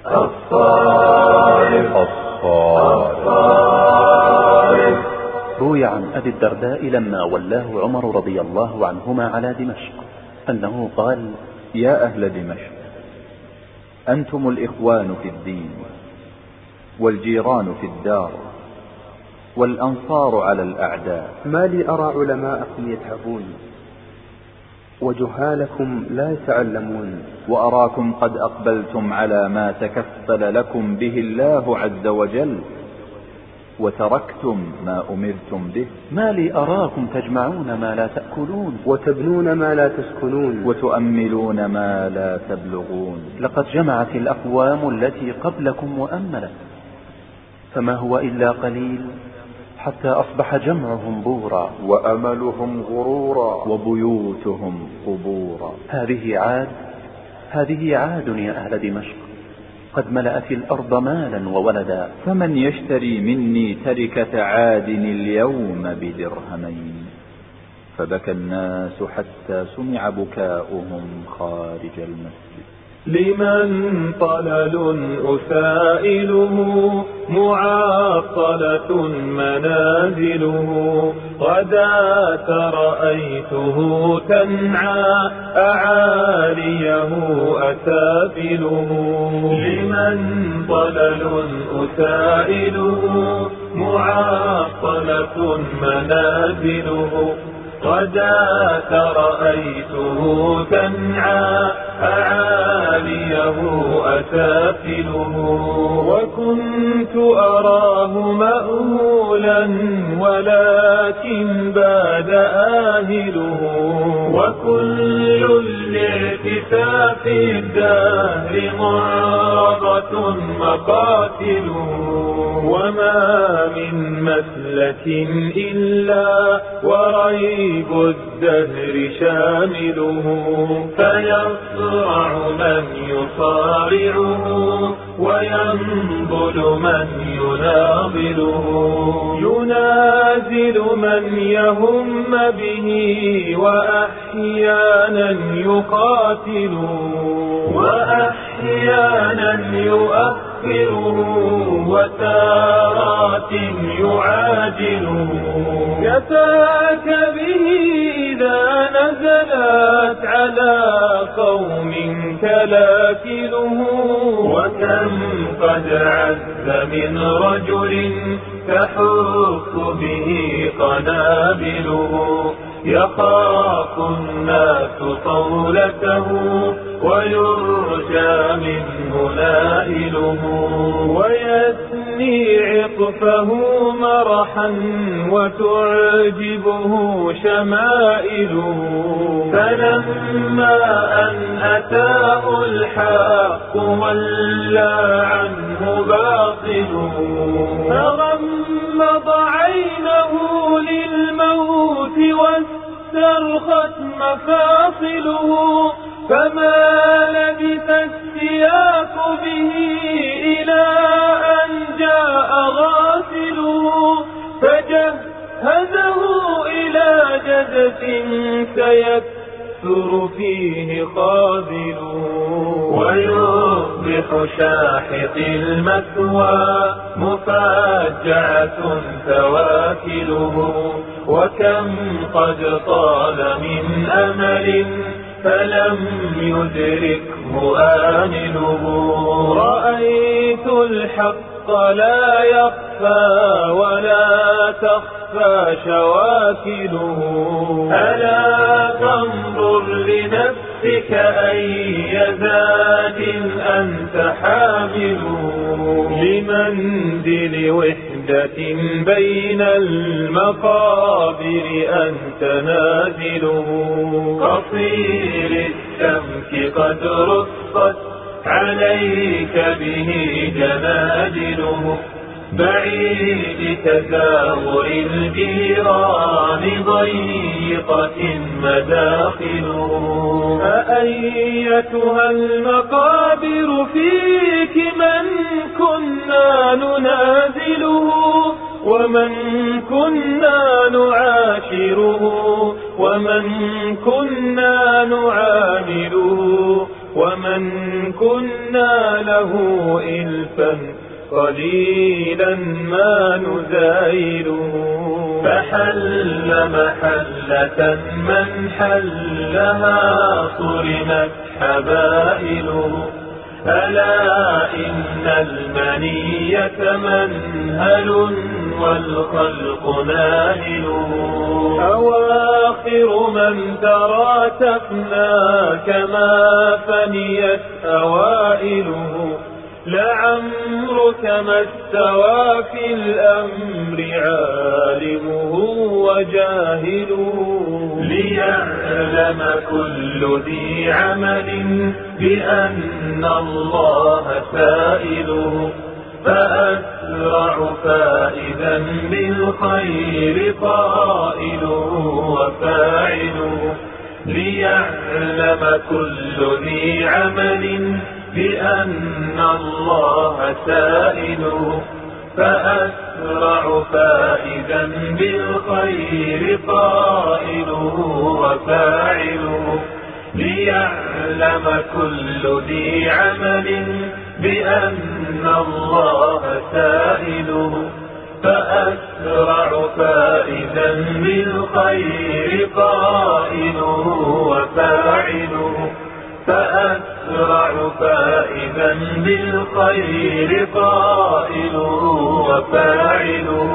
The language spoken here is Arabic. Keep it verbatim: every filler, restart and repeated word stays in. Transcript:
الصارم الصارم. روي عن أبي الدرداء لما ولاه عمر رضي الله عنهما على دمشق أنه قال: يا أهل دمشق، أنتم الإخوان في الدين، والجيران في الدار، والأنصار على الأعداء. ما لي أرى علماءكم يتعبون وجهالكم لا يتعلمون، وأراكم قد أقبلتم على ما تكفل لكم به الله عز وجل، وتركتم ما أمرتم به. ما لي أراكم تجمعون ما لا تأكلون، وتبنون ما لا تسكنون، وتؤملون ما لا تبلغون. لقد جمعت الأقوام التي قبلكم وأملت، فما هو إلا قليل حتى أصبح جمعهم بورا، وأملهم غرورا، وبيوتهم قبورا. هذه عاد هذه عاد يا أهل دمشق، قد ملأت الأرض مالا وولدا. فمن يشتري مني تركة عاد اليوم بدرهمين؟ فبكى الناس حتى سمع بكاؤهم خارج المسجد. لمن طلل أسائله معطلة منازله، غداة رأيته تنعى أعاليه أسافله. لمن طلل أسائله معطلة منازله، غداة رأيته تنعى أعاليه أسافله. وكنت أراه مأهولا ولكن باد آهله، وكل الاعتساف الدهر معرضة مقاتله. وما من مسلك إلا وريب الدهر شامله، فيصرع من يصارعه وينبل من يناضله. ينازل من يهم به وأحيانا يقاتله، وأحيانا يؤخره وتارات يعاجله. كفاك به إذا نزلت على قوم كلاكله، وكم قد عز من رجل تحك به قنابله. يخاف الناس صولته ويرجى منه نائله، ويثني عطفه مرحا وتعجبه شمائله. فلما أن أتاه الحق ولى عنه باطله، فغمض عينه للموت واسترخت مفاصله. فما لبث السياق به إلى أن جاء غاسله، فجهزه إلى جزف سيكثر فيه خاذله. ويصبح شاحط المثوى مفاجعة ثواكله. وكم قد طال من أمل فلم يدركه آمله. رأيت الحق لا يخفى ولا تخفى شواكله. ألا تنظر لنفسك أي زاد أنت حامله. لمنزل وحدة بين المقابر أنت نازله. قصير السمك قد رصت عليك به جنادله. بعيد تزاور الجيران ضيقة مداخله. أأيتها المقابر فيك من كنا ننازله، ومن كنا نعاشره، ومن كنا نعامله، ومن ومن كنا له إلفا قليلا ما نزايله. فحل محلة من حلها صرمت حبائله. ألا إن المنية منهل والخلق ناهله. أواخر من ترى تفنى كما فنيت أوائله. لعمرك ما استوى في الأمر عالمه وجاهله. ليعلم كل ذي عمل بأن الله سائله. فأسرع فائدا بالخير قائله وفاعله. ليعلم كل ذي عمل بأن الله سائله. فأسرع فائدا بالخير قائله وفاعله. ليعلم كل ذي عمل بأن الله سائله. فأسرع فائدا بالخير قائله وفاعله. فأسرع فائدا بالخير قائله وفاعله.